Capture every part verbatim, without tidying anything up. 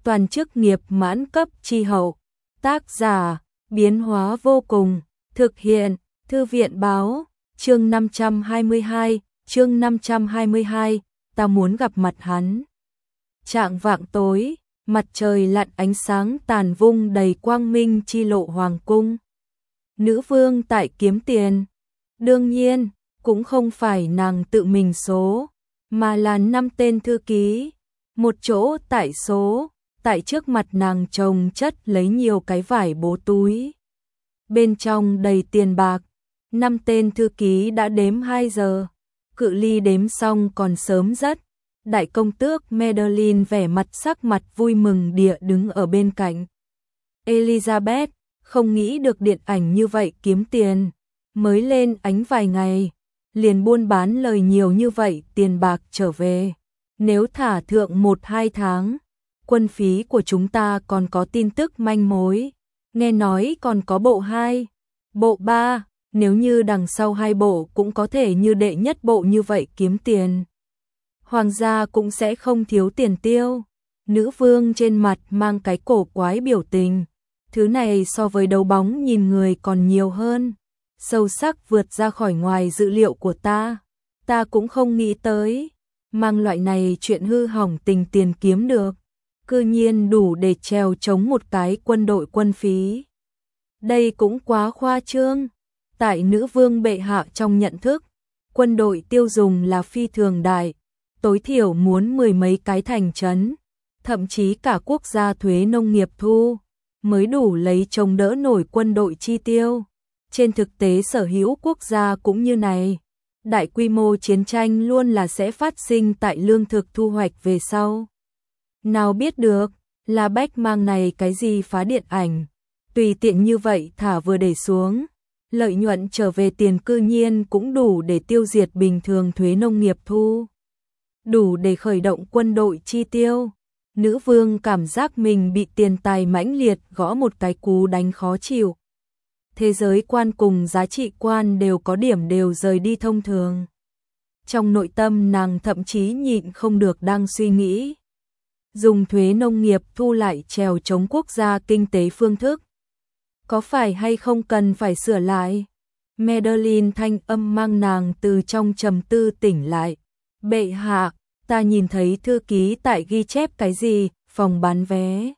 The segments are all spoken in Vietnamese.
toàn chức nghiệp mãn cấp chi hậu. Tác giả, biến hóa vô cùng, thực hiện, Thư viện báo, chương năm trăm hai mươi hai, chương năm trăm hai mươi hai, ta muốn gặp mặt hắn. Trạng vạng tối, mặt trời lặn ánh sáng tàn vung đầy quang minh chi lộ hoàng cung. Nữ vương tại kiếm tiền. Đương nhiên, cũng không phải nàng tự mình số, mà là năm tên thư ký. Một chỗ tại số, tại trước mặt nàng chồng chất lấy nhiều cái vải bố túi. Bên trong đầy tiền bạc, năm tên thư ký đã đếm hai giờ. Cự ly đếm xong còn sớm rất. Đại công tước Madeline vẻ mặt sắc mặt vui mừng địa đứng ở bên cạnh. Elizabeth, không nghĩ được điện ảnh như vậy kiếm tiền. Mới lên ánh vài ngày, liền buôn bán lời nhiều như vậy tiền bạc trở về. Nếu thả thượng một hai tháng, quân phí của chúng ta còn có tin tức manh mối. Nghe nói còn có bộ hai, bộ ba, nếu như đằng sau hai bộ cũng có thể như đệ nhất bộ như vậy kiếm tiền. Hoàng gia cũng sẽ không thiếu tiền tiêu. Nữ vương trên mặt mang cái cổ quái biểu tình. Thứ này so với đấu bóng nhìn người còn nhiều hơn. Sâu sắc vượt ra khỏi ngoài dự liệu của ta. Ta cũng không nghĩ tới. Mang loại này chuyện hư hỏng tình tiền kiếm được. Cư nhiên đủ để trèo chống một cái quân đội quân phí. Đây cũng quá khoa trương. Tại nữ vương bệ hạ trong nhận thức, quân đội tiêu dùng là phi thường đại. Tối thiểu muốn mười mấy cái thành trấn, thậm chí cả quốc gia thuế nông nghiệp thu, mới đủ lấy chống đỡ nổi quân đội chi tiêu. Trên thực tế sở hữu quốc gia cũng như này, đại quy mô chiến tranh luôn là sẽ phát sinh tại lương thực thu hoạch về sau. Nào biết được, là bách mang này cái gì phá điện ảnh, tùy tiện như vậy thả vừa để xuống, lợi nhuận trở về tiền cư nhiên cũng đủ để tiêu diệt bình thường thuế nông nghiệp thu. Đủ để khởi động quân đội chi tiêu. Nữ vương cảm giác mình bị tiền tài mãnh liệt gõ một cái cú đánh khó chịu. Thế giới quan cùng giá trị quan đều có điểm đều rời đi thông thường. Trong nội tâm nàng thậm chí nhịn không được đang suy nghĩ. Dùng thuế nông nghiệp thu lại trèo chống quốc gia kinh tế phương thức. Có phải hay không cần phải sửa lại? Madeline thanh âm mang nàng từ trong trầm tư tỉnh lại. Bệ hạ, ta nhìn thấy thư ký tại ghi chép cái gì, phòng bán vé.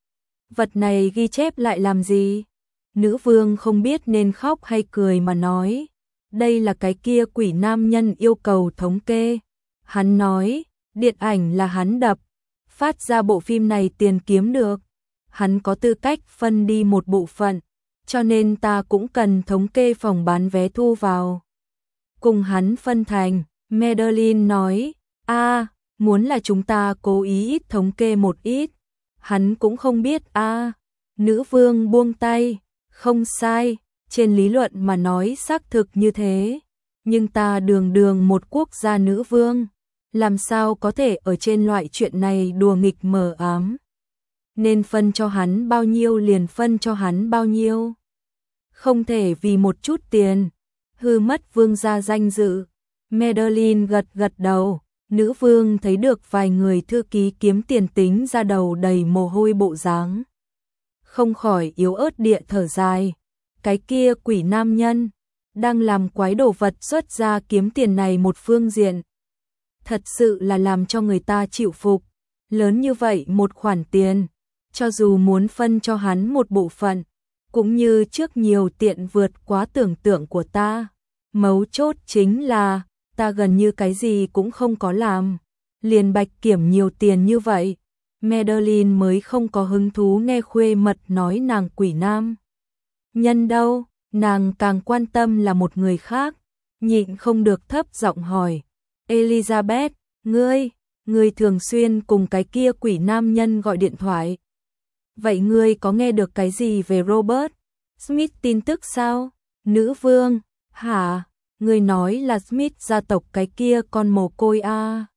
Vật này ghi chép lại làm gì? Nữ vương không biết nên khóc hay cười mà nói. Đây là cái kia quỷ nam nhân yêu cầu thống kê. Hắn nói, điện ảnh là hắn đập. Phát ra bộ phim này tiền kiếm được. Hắn có tư cách phân đi một bộ phận. Cho nên ta cũng cần thống kê phòng bán vé thu vào. Cùng hắn phân thành. Madeline nói, a, muốn là chúng ta cố ý ít thống kê một ít. Hắn cũng không biết a. Nữ vương buông tay, không sai, trên lý luận mà nói xác thực như thế. Nhưng ta đường đường một quốc gia nữ vương, làm sao có thể ở trên loại chuyện này đùa nghịch mờ ám. Nên phân cho hắn bao nhiêu liền phân cho hắn bao nhiêu. Không thể vì một chút tiền, hư mất vương gia danh dự. Madeline gật gật đầu, nữ vương thấy được vài người thư ký kiếm tiền tính ra đầu đầy mồ hôi bộ dáng. Không khỏi yếu ớt địa thở dài, cái kia quỷ nam nhân, đang làm quái đồ vật xuất ra kiếm tiền này một phương diện. Thật sự là làm cho người ta chịu phục, lớn như vậy một khoản tiền, cho dù muốn phân cho hắn một bộ phận, cũng như trước nhiều tiện vượt quá tưởng tượng của ta. Mấu chốt chính là, ta gần như cái gì cũng không có làm, liền bạch kiểm nhiều tiền như vậy. Madeline mới không có hứng thú nghe khuê mật nói nàng quỷ nam nhân đâu, nàng càng quan tâm là một người khác, nhịn không được thấp giọng hỏi. Elizabeth, ngươi, ngươi thường xuyên cùng cái kia quỷ nam nhân gọi điện thoại. Vậy ngươi có nghe được cái gì về Robert Smith tin tức sao? Nữ vương, hả? Ngươi nói là Smith gia tộc cái kia con mồ côi a. À.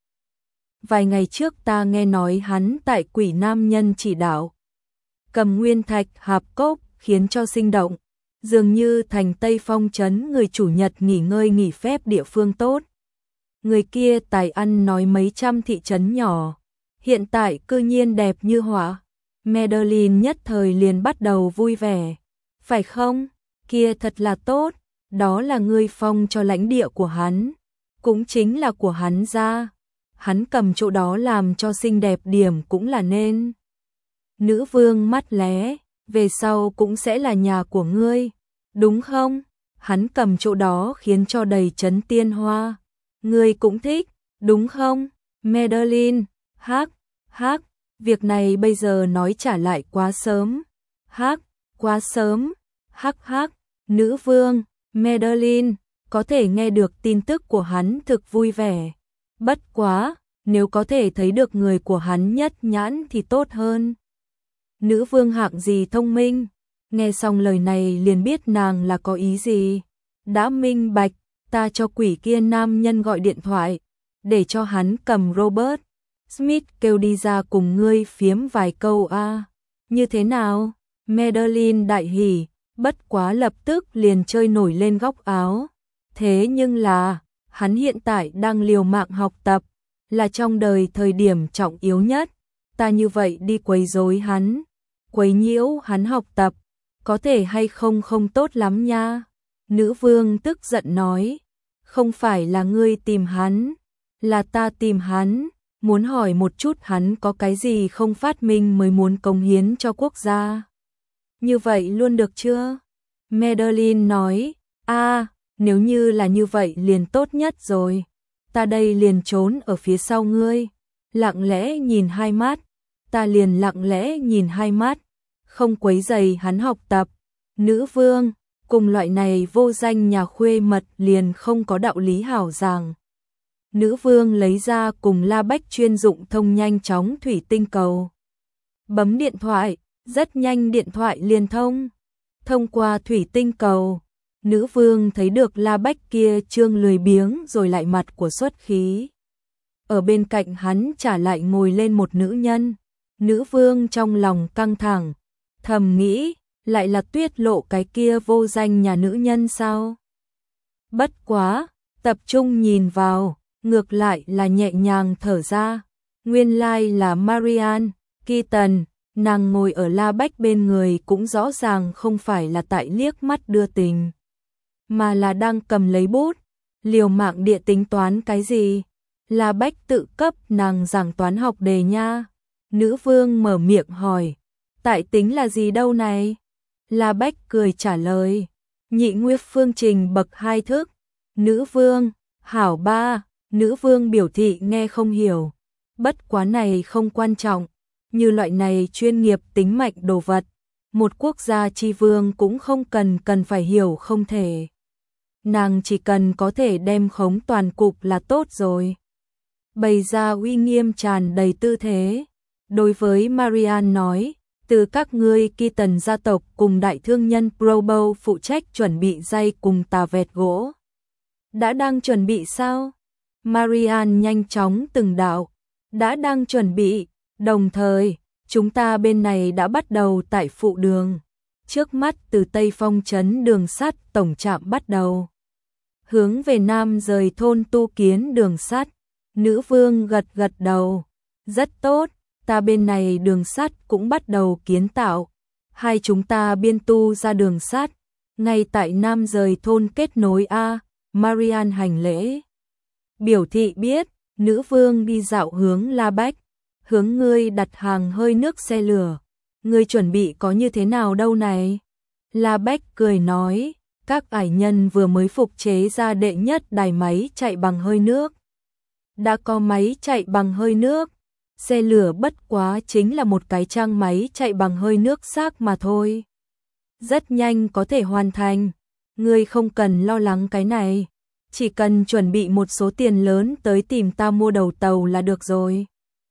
Vài ngày trước ta nghe nói hắn tại quỷ nam nhân chỉ đạo. Cầm nguyên thạch hạp cốc khiến cho sinh động. Dường như thành Tây Phong trấn người chủ nhật nghỉ ngơi nghỉ phép địa phương tốt. Người kia tài ăn nói mấy trăm thị trấn nhỏ. hiện tại cư nhiên đẹp như họa. Madeline nhất thời liền bắt đầu vui vẻ. Phải không? Kia thật là tốt, đó là ngươi phong cho lãnh địa của hắn, cũng chính là của hắn ra. Hắn cầm chỗ đó làm cho xinh đẹp điểm cũng là nên. Nữ vương mắt lé, về sau cũng sẽ là nhà của ngươi, đúng không? Hắn cầm chỗ đó khiến cho đầy trấn tiên hoa. Ngươi cũng thích, đúng không? Madeline, hắc, hắc, việc này bây giờ nói trả lại quá sớm. Hắc, quá sớm, hắc hắc, nữ vương, Madeline, có thể nghe được tin tức của hắn thực vui vẻ. Bất quá, nếu có thể thấy được người của hắn nhất nhãn thì tốt hơn. Nữ vương hạng gì thông minh, nghe xong lời này liền biết nàng là có ý gì. Đã minh bạch, ta cho quỷ kia nam nhân gọi điện thoại, để cho hắn cầm Robert Smith kêu đi ra cùng ngươi phiếm vài câu a. Như thế nào? Madeline đại hỉ, bất quá lập tức liền chơi nổi lên góc áo. Thế nhưng là, hắn hiện tại đang liều mạng học tập, là trong đời thời điểm trọng yếu nhất. Ta như vậy đi quấy rối hắn, quấy nhiễu hắn học tập, có thể hay không không tốt lắm nha. Nữ vương tức giận nói, không phải là ngươi tìm hắn, là ta tìm hắn, muốn hỏi một chút hắn có cái gì không phát minh mới muốn cống hiến cho quốc gia. Như vậy luôn được chưa? Madeline nói, a, nếu như là như vậy liền tốt nhất rồi. Ta đây liền trốn ở phía sau ngươi, lặng lẽ nhìn hai mắt, ta liền lặng lẽ nhìn hai mắt, không quấy rầy hắn học tập. Nữ vương, cùng loại này vô danh nhà khuê mật liền không có đạo lý hảo giảng. Nữ vương lấy ra cùng La Bách chuyên dụng thông nhanh chóng thủy tinh cầu. Bấm điện thoại, rất nhanh điện thoại liền thông. Thông qua thủy tinh cầu, nữ vương thấy được La Bách kia trương lười biếng rồi lại mặt của xuất khí. Ở bên cạnh hắn trả lại ngồi lên một nữ nhân. Nữ vương trong lòng căng thẳng, thầm nghĩ, lại là Tuyết Lộ cái kia vô danh nhà nữ nhân sao? Bất quá, tập trung nhìn vào, ngược lại là nhẹ nhàng thở ra. Nguyên lai là Marianne Keaton, nàng ngồi ở La Bách bên người cũng rõ ràng không phải là tại liếc mắt đưa tình, mà là đang cầm lấy bút, liều mạng địa tính toán cái gì. La Bách tự cấp nàng giảng toán học đề nha. Nữ vương mở miệng hỏi, tại tính là gì đâu này? La Bách cười trả lời, nhị nguyên phương trình bậc hai thức. Nữ vương, hảo ba. Nữ vương biểu thị nghe không hiểu, bất quá này không quan trọng, như loại này chuyên nghiệp tính mạch đồ vật, một quốc gia chi vương cũng không cần cần phải hiểu không thể. Nàng chỉ cần có thể đem khống toàn cục là tốt rồi. Bày ra uy nghiêm tràn đầy tư thế, đối với Marianne nói, từ các ngươi Keaton gia tộc cùng đại thương nhân Probo phụ trách chuẩn bị dây cùng tà vẹt gỗ. Đã đang chuẩn bị sao? Marianne nhanh chóng từng đạo, đã đang chuẩn bị, đồng thời, chúng ta bên này đã bắt đầu tại phụ đường. Trước mắt từ Tây Phong trấn đường sắt tổng trạm bắt đầu. Hướng về Nam rời thôn tu kiến đường sắt. Nữ vương gật gật đầu, rất tốt, ta bên này đường sắt cũng bắt đầu kiến tạo. Hai chúng ta biên tu ra đường sắt, ngay tại Nam rời thôn kết nối A. Marianne hành lễ, biểu thị biết. Nữ vương đi dạo hướng La Bách, hướng ngươi đặt hàng hơi nước xe lửa, ngươi chuẩn bị có như thế nào đâu này? La Bách cười nói, các ải nhân vừa mới phục chế ra đệ nhất đài máy chạy bằng hơi nước. Đã có máy chạy bằng hơi nước, xe lửa bất quá chính là một cái trang máy chạy bằng hơi nước xác mà thôi. Rất nhanh có thể hoàn thành, ngươi không cần lo lắng cái này. Chỉ cần chuẩn bị một số tiền lớn tới tìm ta mua đầu tàu là được rồi.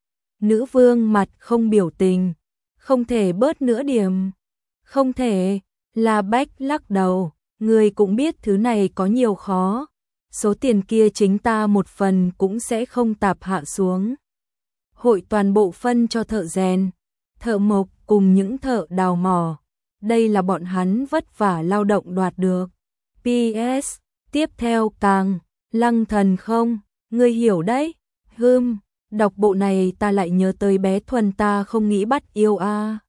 Nữ vương mặt không biểu tình, không thể bớt nữa điểm. Không thể, La Bách lắc đầu, người cũng biết thứ này có nhiều khó. Số tiền kia chính ta một phần cũng sẽ không tạp hạ xuống. Hội toàn bộ phân cho thợ rèn, thợ mộc cùng những thợ đào mỏ. Đây là bọn hắn vất vả lao động đoạt được. pê ét Tiếp theo càng, Lăng Thần không, ngươi hiểu đấy, hừm, Đọc bộ này ta lại nhớ tới bé Thuần ta không nghĩ bắt yêu a.